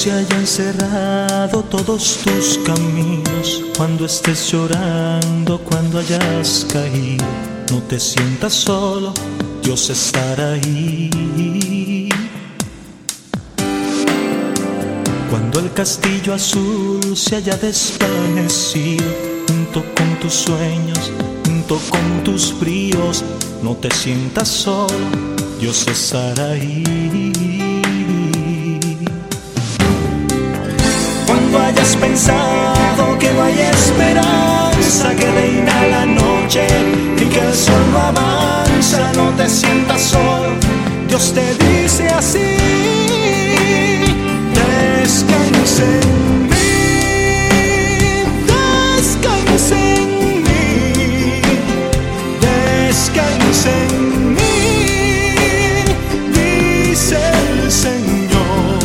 se hayan cerrado todos tus caminos, cuando estés llorando, cuando hayas caído, no te sientas solo, Dios estará ahí. Cuando el castillo azul se haya desvanecido, junto con tus sueños, junto con tus bríos, no te sientas solo, Dios estará ahí. Cuando hayas pensado que no hay esperanza, que reina la noche y que el sol no avanza, no te sientas solo, Dios te dice así: descansa en mí, descansa en mí, descansa en mí, dice el Señor.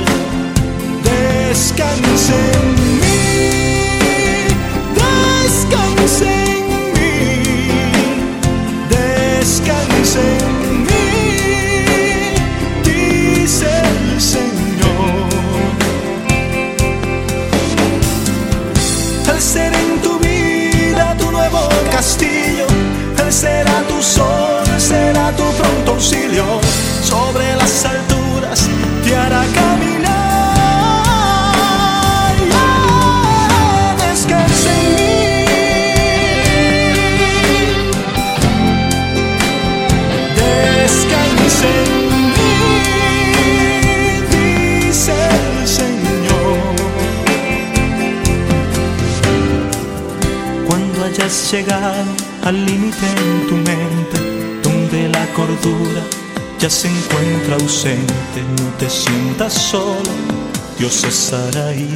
Descansa en mí, descansa en mí, descansa en mí, dice el Señor. Él será en tu vida tu nuevo castillo, Él será tu sol, será tu pronto auxilio, sobre las alturas te hará caminar. Hayas llegado al límite en tu mente, donde la cordura ya se encuentra ausente, no te sientas solo, Dios estará ahí.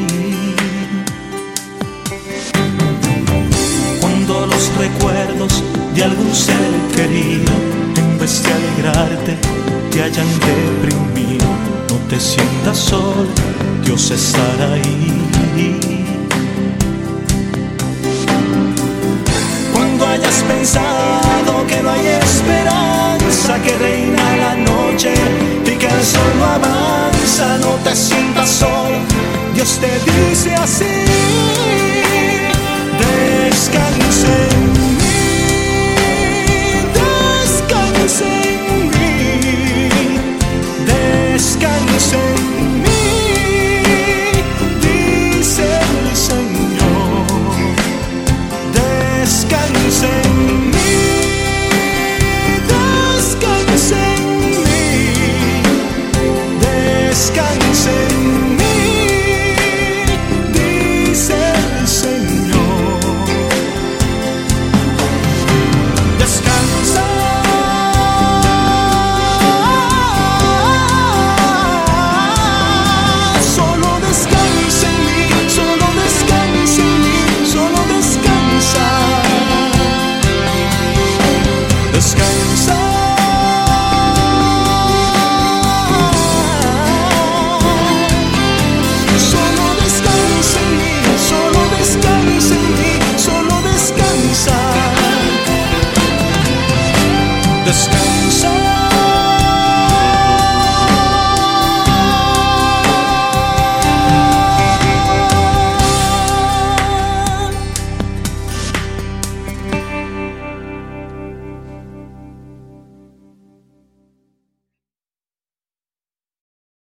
Cuando los recuerdos de algún ser querido, en vez de alegrarte, te hayan deprimido, no te sientas solo, Dios estará ahí. Hayas pensado que no hay esperanza, que reina la noche y que el sol no avanza, no te sientas solo, Dios te dice así: descansa en mí, descansa en mí, descansa en mí, dice el Señor. Descansa en mí, descansa en mí, descansa en mí, dice el Señor. Descansa, solo descansa en mí, solo descansa en mí, solo descansa. Descansa, solo descansa en mí, solo descansa en mí, solo descansa. Descansa.